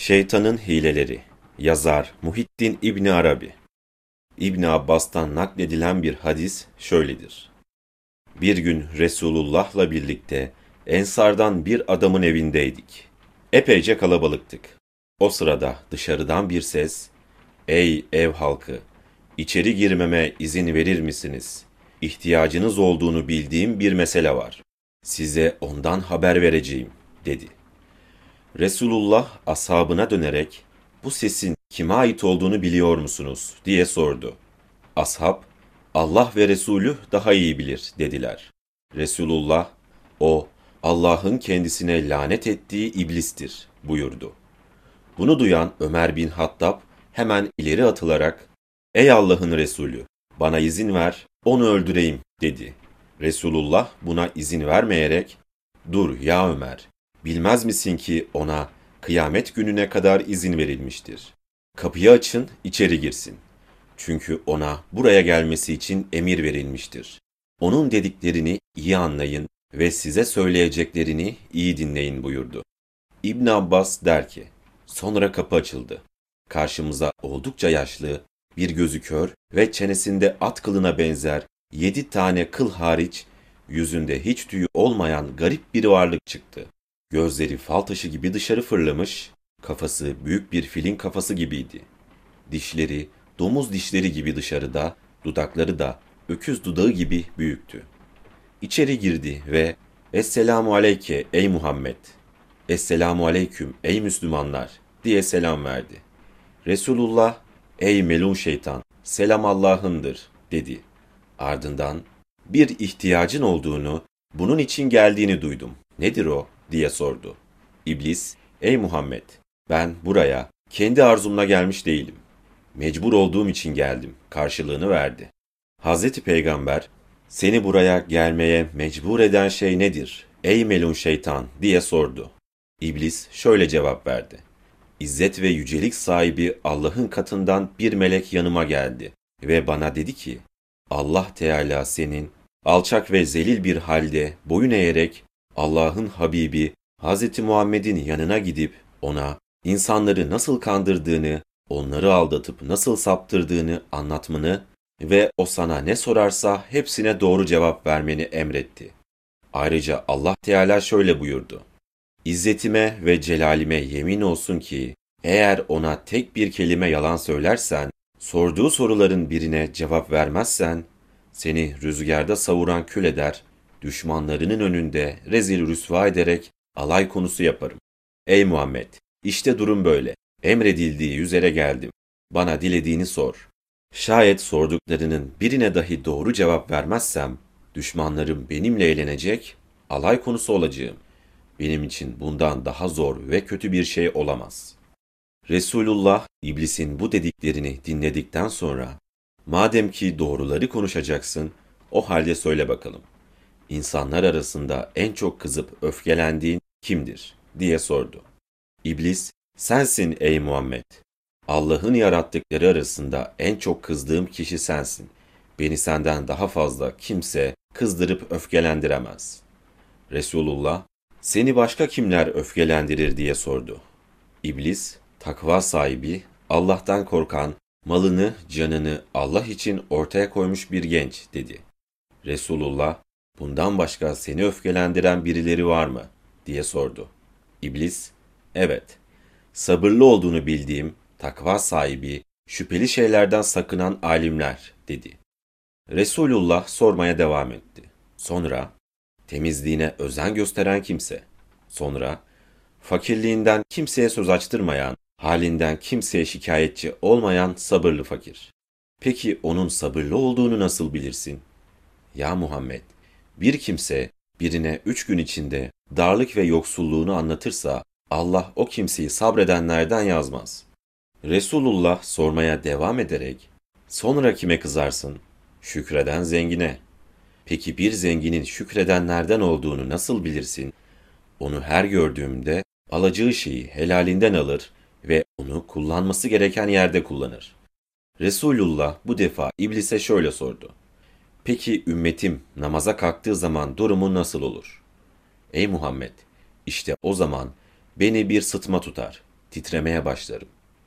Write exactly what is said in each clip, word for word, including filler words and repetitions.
Şeytanın Hileleri. Yazar Muhittin İbni Arabi. İbni Abbas'tan nakledilen bir hadis şöyledir. Bir gün Resulullah'la birlikte Ensardan bir adamın evindeydik. Epeyce kalabalıktık. O sırada dışarıdan bir ses, "Ey ev halkı, içeri girmeme izin verir misiniz? İhtiyacınız olduğunu bildiğim bir mesele var. Size ondan haber vereceğim," dedi. Resulullah ashabına dönerek, "Bu sesin kime ait olduğunu biliyor musunuz?" diye sordu. Ashab, "Allah ve Resulü daha iyi bilir," dediler. Resulullah, "O, Allah'ın kendisine lanet ettiği iblistir," buyurdu. Bunu duyan Ömer bin Hattab hemen ileri atılarak, "Ey Allah'ın Resulü, bana izin ver, onu öldüreyim," dedi. Resulullah buna izin vermeyerek, "Dur ya Ömer, bilmez misin ki ona kıyamet gününe kadar izin verilmiştir. Kapıyı açın, içeri girsin. Çünkü ona buraya gelmesi için emir verilmiştir. Onun dediklerini iyi anlayın ve size söyleyeceklerini iyi dinleyin," buyurdu. İbn Abbas der ki, sonra kapı açıldı. Karşımıza oldukça yaşlı, bir gözü kör ve çenesinde at kılına benzer yedi tane kıl hariç, yüzünde hiç tüyü olmayan garip bir varlık çıktı. Gözleri fal taşı gibi dışarı fırlamış, kafası büyük bir filin kafası gibiydi. Dişleri domuz dişleri gibi dışarıda, dudakları da öküz dudağı gibi büyüktü. İçeri girdi ve "Esselamu aleyke ey Muhammed, Esselamu aleyküm ey Müslümanlar," diye selam verdi. Resulullah, "Ey melun şeytan, selam Allah'ındır," dedi. Ardından, "Bir ihtiyacın olduğunu, bunun için geldiğini duydum. Nedir o?" diye sordu. İblis, "Ey Muhammed, ben buraya kendi arzumla gelmiş değilim. Mecbur olduğum için geldim," karşılığını verdi. Hazreti Peygamber, "Seni buraya gelmeye mecbur eden şey nedir, ey melun şeytan?" diye sordu. İblis şöyle cevap verdi. "İzzet ve yücelik sahibi Allah'ın katından bir melek yanıma geldi ve bana dedi ki, Allah Teala senin alçak ve zelil bir halde boyun eğerek Allah'ın Habibi Hazreti Muhammed'in yanına gidip ona insanları nasıl kandırdığını, onları aldatıp nasıl saptırdığını anlatmanı ve o sana ne sorarsa hepsine doğru cevap vermeni emretti. Ayrıca Allah Teala şöyle buyurdu. İzzetime ve celalime yemin olsun ki eğer ona tek bir kelime yalan söylersen, sorduğu soruların birine cevap vermezsen, seni rüzgarda savuran kül eder, düşmanlarının önünde rezil rüsva ederek alay konusu yaparım. Ey Muhammed, işte durum böyle. Emredildiği üzere geldim. Bana dilediğini sor. Şayet sorduklarının birine dahi doğru cevap vermezsem, düşmanlarım benimle eğlenecek, alay konusu olacağım. Benim için bundan daha zor ve kötü bir şey olamaz." Resulullah, iblisin bu dediklerini dinledikten sonra, "Madem ki doğruları konuşacaksın, o halde söyle bakalım. İnsanlar arasında en çok kızıp öfkelendiğin kimdir?" diye sordu. İblis, "Sensin ey Muhammed. Allah'ın yarattıkları arasında en çok kızdığım kişi sensin. Beni senden daha fazla kimse kızdırıp öfkelendiremez." Resulullah, "Seni başka kimler öfkelendirir?" diye sordu. İblis, "Takva sahibi, Allah'tan korkan, malını, canını Allah için ortaya koymuş bir genç," dedi. Resulullah, "Bundan başka seni öfkelendiren birileri var mı?" diye sordu. İblis, "Evet, sabırlı olduğunu bildiğim, takva sahibi, şüpheli şeylerden sakınan alimler," dedi. Resulullah sormaya devam etti. Sonra, "Temizliğine özen gösteren kimse." Sonra, "Fakirliğinden kimseye söz açtırmayan, halinden kimseye şikayetçi olmayan sabırlı fakir. Peki onun sabırlı olduğunu nasıl bilirsin?" "Ya Muhammed, bir kimse birine üç gün içinde darlık ve yoksulluğunu anlatırsa, Allah o kimseyi sabredenlerden yazmaz." Resulullah sormaya devam ederek, "Sonra kime kızarsın?" "Şükreden zengine." "Peki bir zenginin şükredenlerden olduğunu nasıl bilirsin?" "Onu her gördüğümde alacağı şeyi helalinden alır ve onu kullanması gereken yerde kullanır." Resulullah bu defa iblise şöyle sordu. "Peki ümmetim namaza kalktığı zaman durumu nasıl olur?" "Ey Muhammed, işte o zaman beni bir sıtma tutar. titremeye başlarım.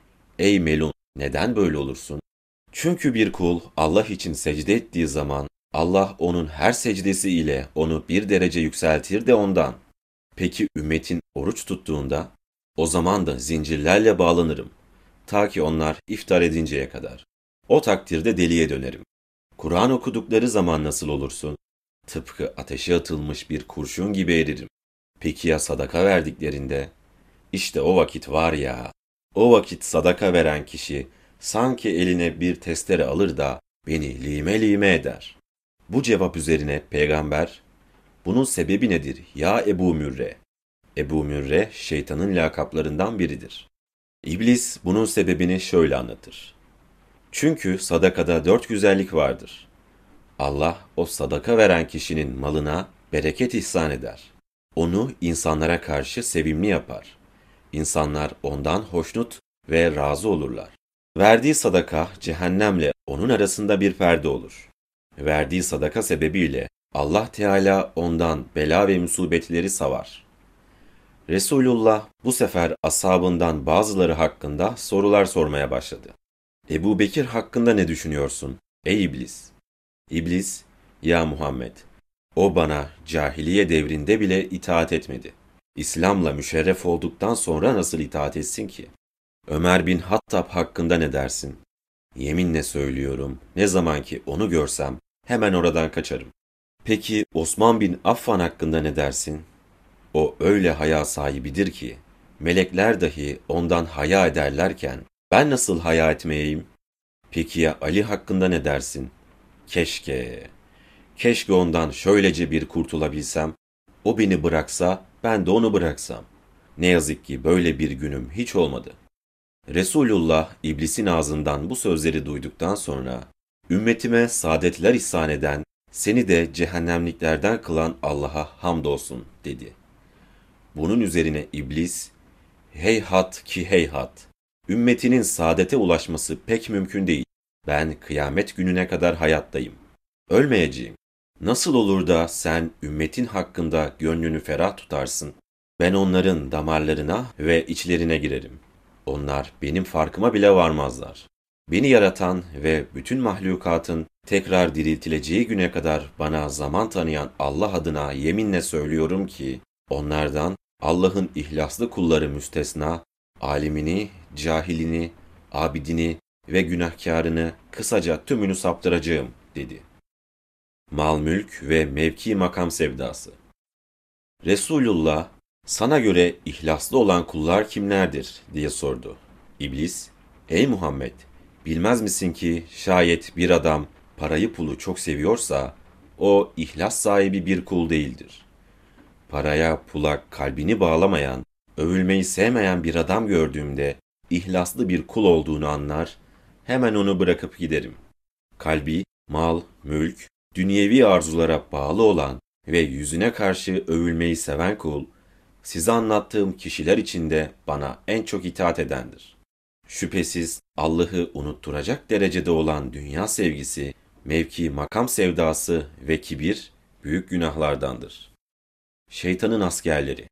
Ey Melun, neden böyle olursun? Çünkü bir kul Allah için secde ettiği zaman Allah onun her secdesi ile onu bir derece yükseltir de ondan. Peki ümmetin oruç tuttuğunda? O zaman da zincirlerle bağlanırım. Ta ki onlar iftar edinceye kadar. O takdirde deliye dönerim. Kur'an okudukları zaman nasıl olursun? Tıpkı ateşe atılmış bir kurşun gibi eririm. Peki ya sadaka verdiklerinde? İşte o vakit var ya, o vakit sadaka veren kişi sanki eline bir testere alır da beni lime lime eder. Bu cevap üzerine peygamber, bunun sebebi nedir ya Ebu Mürre? Ebu Mürre şeytanın lakaplarından biridir. İblis bunun sebebini şöyle anlatır. Çünkü sadakada dört güzellik vardır. Allah o sadaka veren kişinin malına bereket ihsan eder. Onu insanlara karşı sevimli yapar. İnsanlar ondan hoşnut ve razı olurlar. Verdiği sadaka cehennemle onun arasında bir perde olur. Verdiği sadaka sebebiyle Allah Teala ondan bela ve musibetleri savar. Resulullah bu sefer ashabından bazıları hakkında sorular sormaya başladı. Ebu Bekir hakkında ne düşünüyorsun, ey iblis? İblis, ya Muhammed, o bana cahiliye devrinde bile itaat etmedi. İslam'la müşerref olduktan sonra nasıl itaat etsin ki? Ömer bin Hattab hakkında ne dersin? Yeminle söylüyorum, ne zaman ki onu görsem hemen oradan kaçarım. Peki Osman bin Affan hakkında ne dersin? O öyle haya sahibidir ki, melekler dahi ondan haya ederlerken ben nasıl haya etmeyeyim? Peki ya Ali hakkında ne dersin? Keşke, keşke ondan şöylece bir kurtulabilsem, o beni bıraksa ben de onu bıraksam. Ne yazık ki böyle bir günüm hiç olmadı. Resulullah iblisin ağzından bu sözleri duyduktan sonra, ümmetime saadetler ihsan eden, seni de cehennemliklerden kılan Allah'a hamdolsun dedi. Bunun üzerine iblis, heyhat ki heyhat, ümmetinin saadete ulaşması pek mümkün değil. Ben kıyamet gününe kadar hayattayım. Ölmeyeceğim. Nasıl olur da sen ümmetin hakkında gönlünü ferah tutarsın? Ben onların damarlarına ve içlerine girerim. Onlar benim farkıma bile varmazlar. Beni yaratan ve bütün mahlukatın tekrar diriltileceği güne kadar bana zaman tanıyan Allah adına yeminle söylüyorum ki, onlardan Allah'ın ihlaslı kulları müstesna, alimini, cahilini, abidini ve günahkarını kısaca tümünü saptıracağım, dedi. Mal mülk ve mevki makam sevdası. Resulullah, sana göre ihlaslı olan kullar kimlerdir diye sordu. İblis, ey Muhammed, bilmez misin ki şayet bir adam parayı pulu çok seviyorsa, o ihlas sahibi bir kul değildir. Paraya pula kalbini bağlamayan, övülmeyi sevmeyen bir adam gördüğümde ihlaslı bir kul olduğunu anlar, hemen onu bırakıp giderim. Kalbi, mal, mülk, dünyevi arzulara bağlı olan ve yüzüne karşı övülmeyi seven kul, size anlattığım kişiler içinde bana en çok itaat edendir. Şüphesiz Allah'ı unutturacak derecede olan dünya sevgisi, mevki makam sevdası ve kibir büyük günahlardandır. Şeytanın askerleri.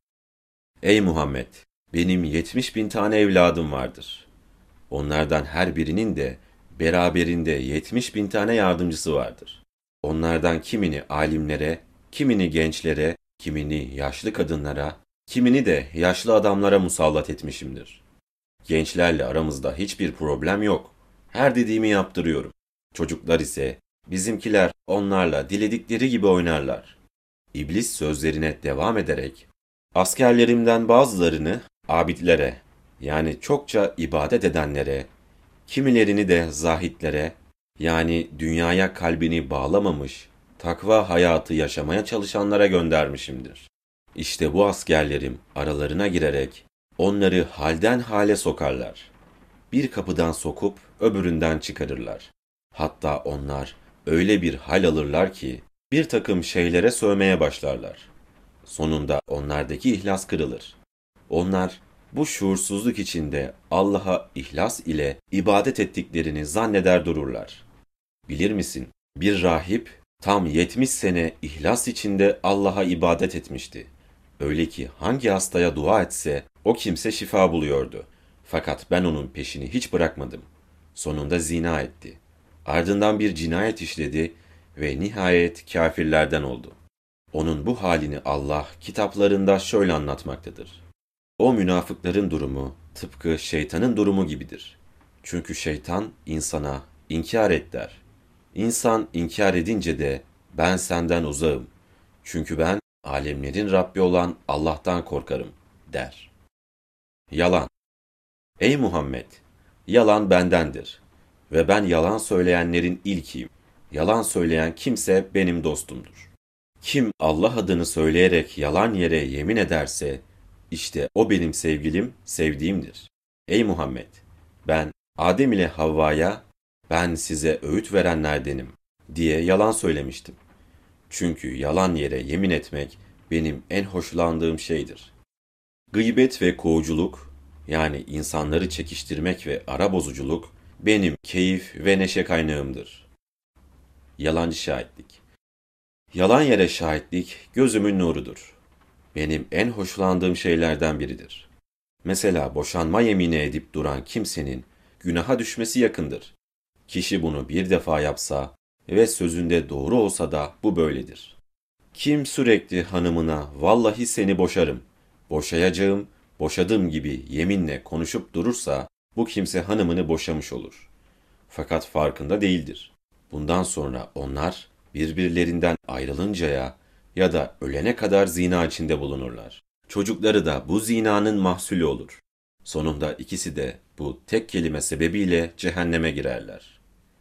Ey Muhammed! Benim yetmiş bin tane evladım vardır. Onlardan her birinin de beraberinde yetmiş bin tane yardımcısı vardır. Onlardan kimini alimlere, kimini gençlere, kimini yaşlı kadınlara, kimini de yaşlı adamlara musallat etmişimdir. Gençlerle aramızda hiçbir problem yok. Her dediğimi yaptırıyorum. Çocuklar ise bizimkiler onlarla diledikleri gibi oynarlar. İblis sözlerine devam ederek, askerlerimden bazılarını abidlere, yani çokça ibadet edenlere, kimilerini de zahitlere, yani dünyaya kalbini bağlamamış, takva hayatı yaşamaya çalışanlara göndermişimdir. İşte bu askerlerim aralarına girerek onları halden hale sokarlar. Bir kapıdan sokup öbüründen çıkarırlar. Hatta onlar öyle bir hal alırlar ki bir takım şeylere sövmeye başlarlar. Sonunda onlardaki ihlas kırılır. Onlar bu şuursuzluk içinde Allah'a ihlas ile ibadet ettiklerini zanneder dururlar. Bilir misin? Bir rahip tam yetmiş sene ihlas içinde Allah'a ibadet etmişti. Öyle ki hangi hastaya dua etse o kimse şifa buluyordu. Fakat ben onun peşini hiç bırakmadım. Sonunda zina etti. Ardından bir cinayet işledi ve nihayet kâfirlerden oldu. Onun bu halini Allah kitaplarında şöyle anlatmaktadır. O münafıkların durumu tıpkı şeytanın durumu gibidir. Çünkü şeytan insana inkar et der. İnsan inkar edince de ben senden uzağım. Çünkü ben alemlerin Rabbi olan Allah'tan korkarım der. Yalan. Ey Muhammed! Yalan bendendir. Ve ben yalan söyleyenlerin ilkiyim. Yalan söyleyen kimse benim dostumdur. Kim Allah adını söyleyerek yalan yere yemin ederse, işte o benim sevgilim, sevdiğimdir. Ey Muhammed! Ben Adem ile Havva'ya, ben size öğüt verenlerdenim diye yalan söylemiştim. Çünkü yalan yere yemin etmek benim en hoşlandığım şeydir. Gıybet ve kovuculuk, yani insanları çekiştirmek ve ara bozuculuk, benim keyif ve neşe kaynağımdır. Yalancı şahitlik. Yalan yere şahitlik gözümün nurudur. Benim en hoşlandığım şeylerden biridir. Mesela boşanma yemini edip duran kimsenin günaha düşmesi yakındır. Kişi bunu bir defa yapsa ve sözünde doğru olsa da bu böyledir. Kim sürekli hanımına vallahi seni boşarım, boşayacağım, boşadım gibi yeminle konuşup durursa bu kimse hanımını boşamış olur. Fakat farkında değildir. Bundan sonra onlar birbirlerinden ayrılıncaya ya da ölene kadar zina içinde bulunurlar. Çocukları da bu zinanın mahsulü olur. Sonunda ikisi de bu tek kelime sebebiyle cehenneme girerler.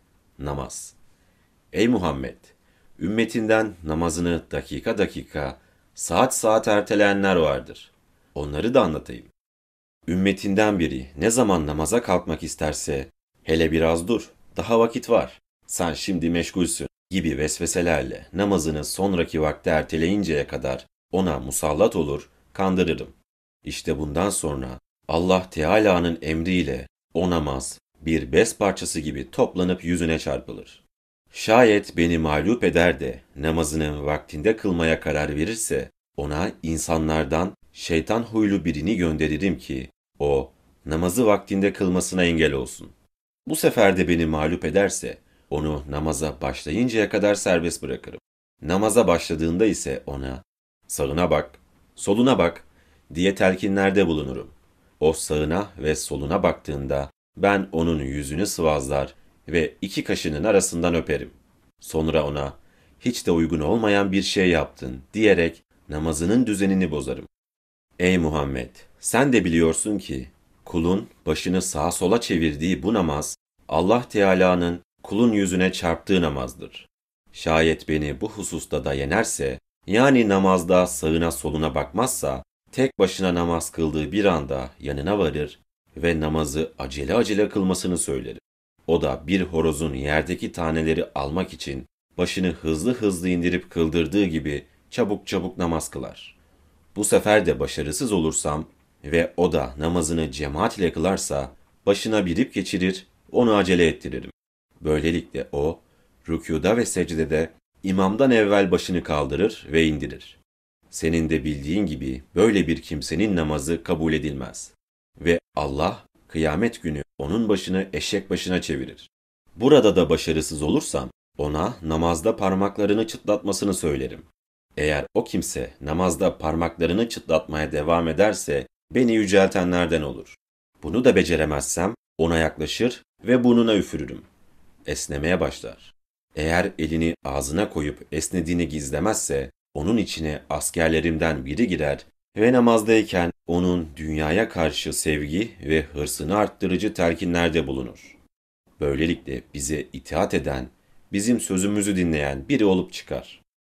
Namaz. Ey Muhammed! Ümmetinden namazını dakika dakika, saat saat erteleyenler vardır. Onları da anlatayım. Ümmetinden biri ne zaman namaza kalkmak isterse, hele biraz dur, daha vakit var, sen şimdi meşgulsün gibi vesveselerle namazını sonraki vakte erteleyinceye kadar ona musallat olur, kandırırım. İşte bundan sonra Allah Teala'nın emriyle o namaz bir bez parçası gibi toplanıp yüzüne çarpılır. Şayet beni mağlup eder de namazını vaktinde kılmaya karar verirse ona insanlardan şeytan huylu birini gönderirim ki o namazı vaktinde kılmasına engel olsun. Bu sefer de beni mağlup ederse onu namaza başlayıncaya kadar serbest bırakırım. Namaza başladığında ise ona sağına bak, soluna bak diye telkinlerde bulunurum. O sağına ve soluna baktığında ben onun yüzünü sıvazlar ve iki kaşının arasından öperim. Sonra ona hiç de uygun olmayan bir şey yaptın diyerek namazının düzenini bozarım. Ey Muhammed! Sen de biliyorsun ki kulun başını sağa sola çevirdiği bu namaz Allah Teala'nın kulun yüzüne çarptığı namazdır. Şayet beni bu hususta da yenerse, yani namazda sağına soluna bakmazsa, tek başına namaz kıldığı bir anda yanına varır ve namazı acele acele kılmasını söylerim. O da bir horozun yerdeki taneleri almak için başını hızlı hızlı indirip kıldırdığı gibi çabuk çabuk namaz kılar. Bu sefer de başarısız olursam ve o da namazını cemaat ile kılarsa, başına bir ip geçirir, onu acele ettiririm. Böylelikle o, rükûda ve secdede imamdan evvel başını kaldırır ve indirir. Senin de bildiğin gibi böyle bir kimsenin namazı kabul edilmez. Ve Allah, kıyamet günü onun başını eşek başına çevirir. Burada da başarısız olursam, ona namazda parmaklarını çıtlatmasını söylerim. Eğer o kimse namazda parmaklarını çıtlatmaya devam ederse, beni yüceltenlerden olur. Bunu da beceremezsem, ona yaklaşır ve burnuna üfürürüm. Esnemeye başlar. Eğer elini ağzına koyup esnediğini gizlemezse, onun içine askerlerimden biri girer ve namazdayken onun dünyaya karşı sevgi ve hırsını arttırıcı telkinlerde bulunur. Böylelikle bize itaat eden, bizim sözümüzü dinleyen biri olup çıkar.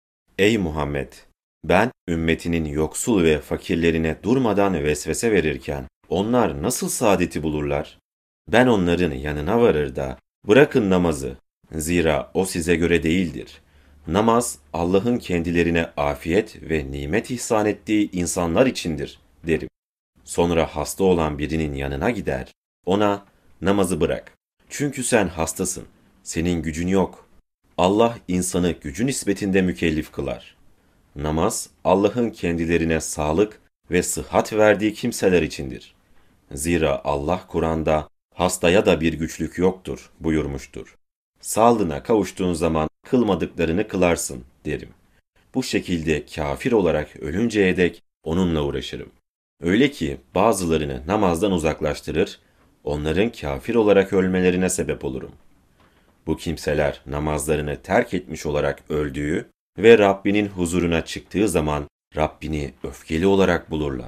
Ey Muhammed! Ben ümmetinin yoksul ve fakirlerine durmadan vesvese verirken onlar nasıl saadeti bulurlar? Ben onların yanına varır da bırakın namazı. Zira o size göre değildir. Namaz Allah'ın kendilerine afiyet ve nimet ihsan ettiği insanlar içindir derim. Sonra hasta olan birinin yanına gider. Ona namazı bırak. Çünkü sen hastasın. Senin gücün yok. Allah insanı gücü nispetinde mükellef kılar. Namaz Allah'ın kendilerine sağlık ve sıhhat verdiği kimseler içindir. Zira Allah Kur'an'da hastaya da bir güçlük yoktur buyurmuştur. Sağlığına kavuştuğun zaman kılmadıklarını kılarsın derim. Bu şekilde kafir olarak ölünceye dek onunla uğraşırım. Öyle ki bazılarını namazdan uzaklaştırır, onların kafir olarak ölmelerine sebep olurum. Bu kimseler namazlarını terk etmiş olarak öldüğü ve Rabbinin huzuruna çıktığı zaman Rabbini öfkeli olarak bulurlar.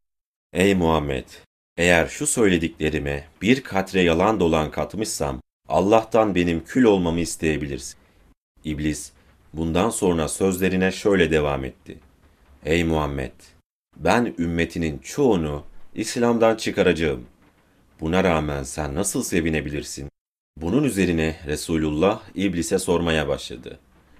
Ey Muhammed! Eğer şu söylediklerime bir katre yalan dolan katmışsam, Allah'tan benim kül olmamı isteyebilirsin. İblis, bundan sonra sözlerine şöyle devam etti. Ey Muhammed! Ben ümmetinin çoğunu İslam'dan çıkaracağım. Buna rağmen sen nasıl sevinebilirsin? Bunun üzerine Resulullah İblis'e sormaya başladı.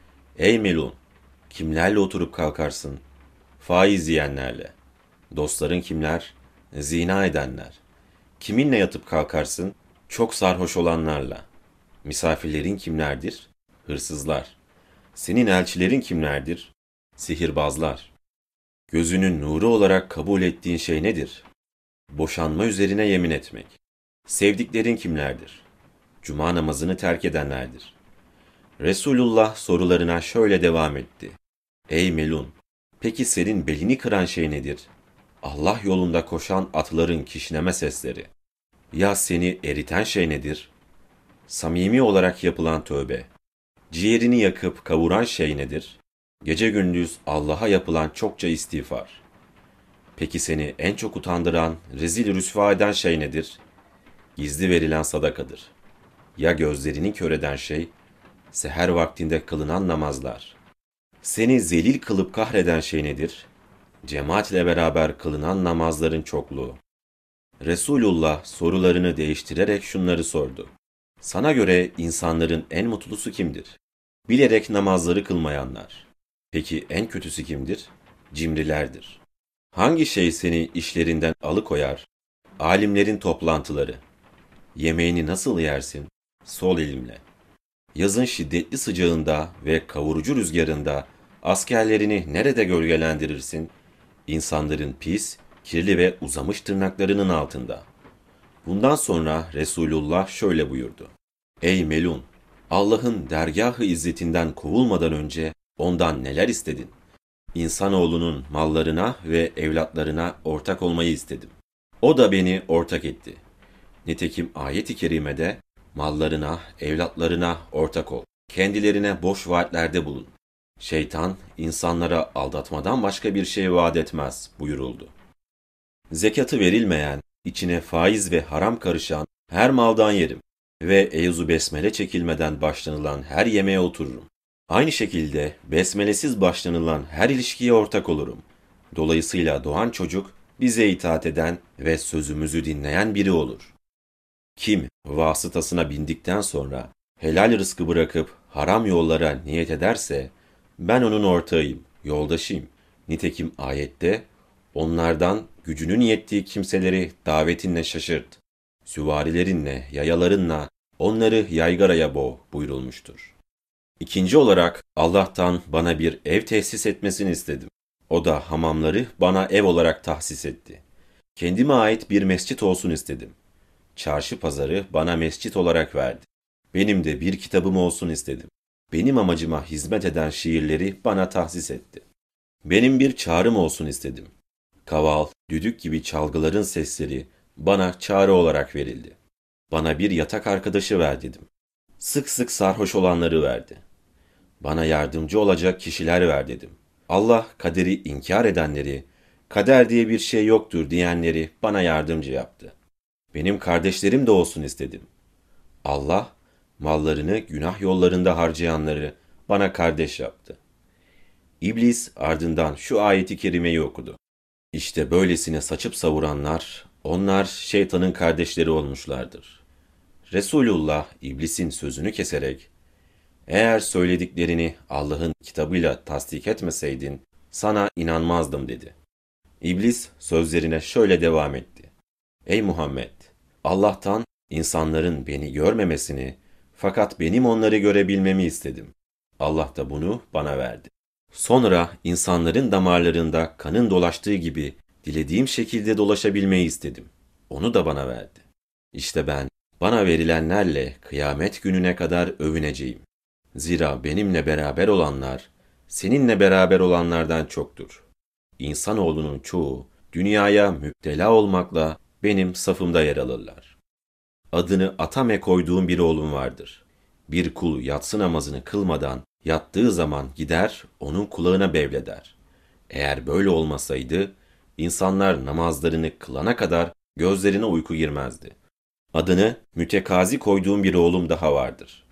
Ey Melun! Kimlerle oturup kalkarsın? Faiz yiyenlerle. Dostların kimler? Zina edenler. Kiminle yatıp kalkarsın? Çok sarhoş olanlarla. Misafirlerin kimlerdir? Hırsızlar. Senin elçilerin kimlerdir? Sihirbazlar. Gözünün nuru olarak kabul ettiğin şey nedir? Boşanma üzerine yemin etmek. Sevdiklerin kimlerdir? Cuma namazını terk edenlerdir. Resulullah sorularına şöyle devam etti. Ey Melun! Peki senin belini kıran şey nedir? Allah yolunda koşan atların kişneme sesleri. Ya seni eriten şey nedir? Samimi olarak yapılan tövbe. Ciğerini yakıp kavuran şey nedir? Gece gündüz Allah'a yapılan çokça istiğfar. Peki seni en çok utandıran, rezil rüsva eden şey nedir? Gizli verilen sadakadır. Ya gözlerini kör eden şey? Seher vaktinde kılınan namazlar. Seni zelil kılıp kahreden şey nedir? Cemaatle beraber kılınan namazların çokluğu. Resulullah sorularını değiştirerek şunları sordu. Sana göre insanların en mutlusu kimdir? Bilerek namazları kılmayanlar. Peki en kötüsü kimdir? Cimrilerdir. Hangi şey seni işlerinden alıkoyar? Alimlerin toplantıları. Yemeğini nasıl yersin? Sol elimle. Yazın şiddetli sıcağında ve kavurucu rüzgarında askerlerini nerede gölgelendirirsin? İnsanların pis, kirli ve uzamış tırnaklarının altında. Bundan sonra Resulullah şöyle buyurdu. Ey Melun! Allah'ın dergâh-ı izzetinden kovulmadan önce ondan neler istedin? İnsanoğlunun mallarına ve evlatlarına ortak olmayı istedim. O da beni ortak etti. Nitekim ayet-i kerimede mallarına, evlatlarına ortak ol. Kendilerine boş vaatlerde bulun. Şeytan insanlara aldatmadan başka bir şey vaat etmez buyuruldu. Zekatı verilmeyen, içine faiz ve haram karışan her maldan yerim ve eyzu besmele çekilmeden başlanılan her yemeğe otururum. Aynı şekilde besmelesiz başlanılan her ilişkiye ortak olurum. Dolayısıyla doğan çocuk bize itaat eden ve sözümüzü dinleyen biri olur. Kim vasıtasına bindikten sonra helal rızkı bırakıp haram yollara niyet ederse ben onun ortağıyım, yoldaşıyım. Nitekim ayette onlardan gücünün yettiği kimseleri davetinle şaşırt, süvarilerinle, yayalarınla onları yaygaraya boğ buyurulmuştur. İkinci olarak Allah'tan bana bir ev tesis etmesini istedim. O da hamamları bana ev olarak tahsis etti. Kendime ait bir mescit olsun istedim. Çarşı pazarı bana mescit olarak verdi. Benim de bir kitabım olsun istedim. Benim amacıma hizmet eden şiirleri bana tahsis etti. Benim bir çağrım olsun istedim. Kaval, düdük gibi çalgıların sesleri bana çağrı olarak verildi. Bana bir yatak arkadaşı ver dedim. Sık sık sarhoş olanları verdi. Bana yardımcı olacak kişiler ver dedim. Allah kaderi inkar edenleri, kader diye bir şey yoktur diyenleri bana yardımcı yaptı. Benim kardeşlerim de olsun istedim. Allah, mallarını günah yollarında harcayanları bana kardeş yaptı. İblis ardından şu ayeti kerimeyi okudu. İşte böylesine saçıp savuranlar, onlar şeytanın kardeşleri olmuşlardır. Resulullah iblisin sözünü keserek, eğer söylediklerini Allah'ın kitabıyla tasdik etmeseydin, sana inanmazdım dedi. İblis sözlerine şöyle devam etti. Ey Muhammed! Allah'tan insanların beni görmemesini, fakat benim onları görebilmemi istedim. Allah da bunu bana verdi. Sonra insanların damarlarında kanın dolaştığı gibi dilediğim şekilde dolaşabilmeyi istedim. onu da bana verdi. İşte ben bana verilenlerle kıyamet gününe kadar övüneceğim. Zira benimle beraber olanlar, seninle beraber olanlardan çoktur. İnsanoğlunun çoğu dünyaya müptela olmakla benim safımda yer alırlar. Adını Atame koyduğum bir oğlum vardır. Bir kul yatsı namazını kılmadan yattığı zaman gider onun kulağına bevleder. Eğer böyle olmasaydı, insanlar namazlarını kılana kadar gözlerine uyku girmezdi. Adını Mütekazi koyduğum bir oğlum daha vardır.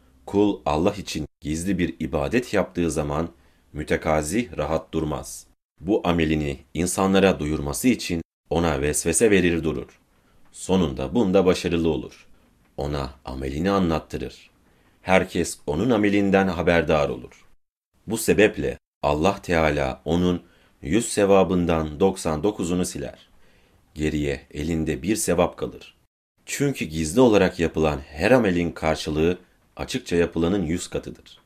Kul Allah için gizli bir ibadet yaptığı zaman mütekazi rahat durmaz. Bu amelini insanlara duyurması için ona vesvese verir durur. Sonunda bunda başarılı olur. Ona amelini anlattırır. Herkes onun amelinden haberdar olur. Bu sebeple Allah Teala onun yüz sevabından doksan dokuzunu siler. Geriye elinde bir sevap kalır. Çünkü gizli olarak yapılan her amelin karşılığı açıkça yapılanın yüz katıdır.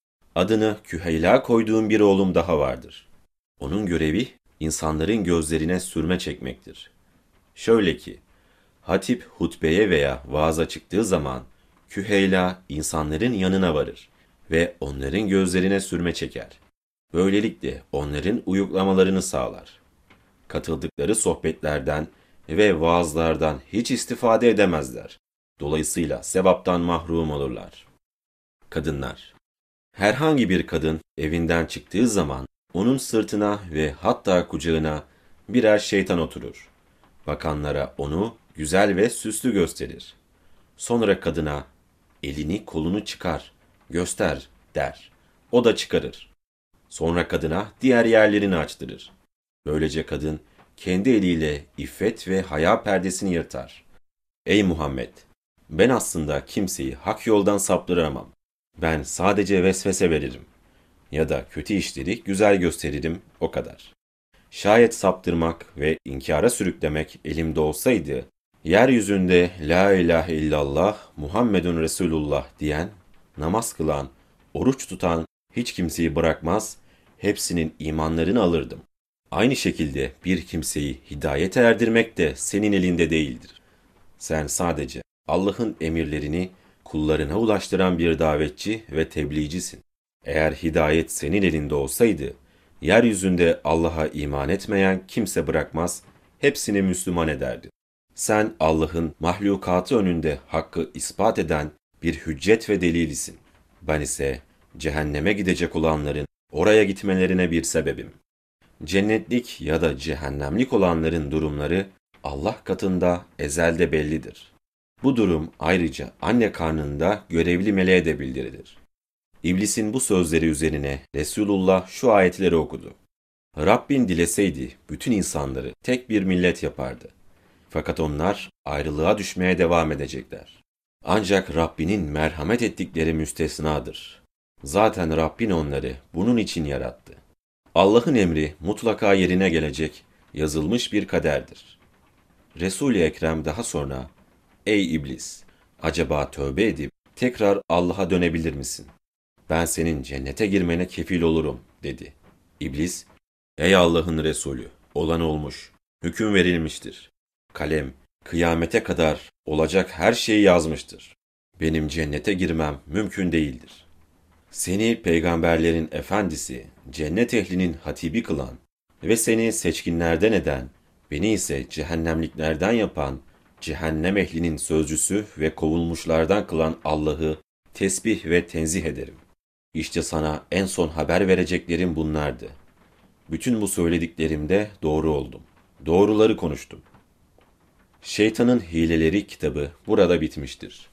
Adını Küheyla koyduğum bir oğlum daha vardır. Onun görevi insanların gözlerine sürme çekmektir. Şöyle ki, hatip hutbeye veya vaaza çıktığı zaman Küheyla insanların yanına varır ve onların gözlerine sürme çeker. Böylelikle onların uyuklamalarını sağlar. Katıldıkları sohbetlerden ve vaazlardan hiç istifade edemezler. Dolayısıyla sevaptan mahrum olurlar. Kadınlar. Herhangi bir kadın evinden çıktığı zaman onun sırtına ve hatta kucağına birer şeytan oturur. Bakanlara onu güzel ve süslü gösterir. Sonra kadına elini kolunu çıkar, göster der. O da çıkarır. Sonra kadına diğer yerlerini açtırır. Böylece kadın kendi eliyle iffet ve haya perdesini yırtar. Ey Muhammed! Ben aslında kimseyi hak yoldan saptıramam. Ben sadece vesvese veririm. Ya da kötü işleri güzel gösteririm, o kadar. Şayet saptırmak ve inkara sürüklemek elimde olsaydı, yeryüzünde La ilahe illallah Muhammedun Resulullah diyen, namaz kılan, oruç tutan hiç kimseyi bırakmaz, hepsinin imanlarını alırdım. Aynı şekilde bir kimseyi hidayete erdirmek de senin elinde değildir. Sen sadece Allah'ın emirlerini kullarına ulaştıran bir davetçi ve tebliğcisin. Eğer hidayet senin elinde olsaydı, yeryüzünde Allah'a iman etmeyen kimse bırakmaz, hepsini Müslüman ederdin. Sen Allah'ın mahlukatı önünde hakkı ispat eden bir hüccet ve delilisin. Ben ise cehenneme gidecek olanların oraya gitmelerine bir sebebim. Cennetlik ya da cehennemlik olanların durumları Allah katında ezelde bellidir. Bu durum ayrıca anne karnında görevli meleğe de bildirilir. İblisin bu sözleri üzerine Resulullah şu ayetleri okudu. Rabbin dileseydi bütün insanları tek bir millet yapardı. Fakat onlar ayrılığa düşmeye devam edecekler. Ancak Rabbinin merhamet ettikleri müstesnadır. Zaten Rabbin onları bunun için yarattı. Allah'ın emri mutlaka yerine gelecek, yazılmış bir kaderdir. Resul-i Ekrem daha sonra, ''Ey iblis, acaba tövbe edip tekrar Allah'a dönebilir misin? Ben senin cennete girmene kefil olurum.'' dedi. İblis, ''Ey Allah'ın Resulü, olan olmuş, hüküm verilmiştir. Kalem, kıyamete kadar olacak her şeyi yazmıştır. Benim cennete girmem mümkün değildir. Seni peygamberlerin efendisi, cennet ehlinin hatibi kılan ve seni seçkinlerden eden, beni ise cehennemliklerden yapan, cehennem ehlinin sözcüsü ve kovulmuşlardan kılan Allah'ı tesbih ve tenzih ederim. İşte sana en son haber vereceklerim bunlardı. Bütün bu söylediklerimde doğru oldum. Doğruları konuştum. Şeytanın Hileleri kitabı burada bitmiştir.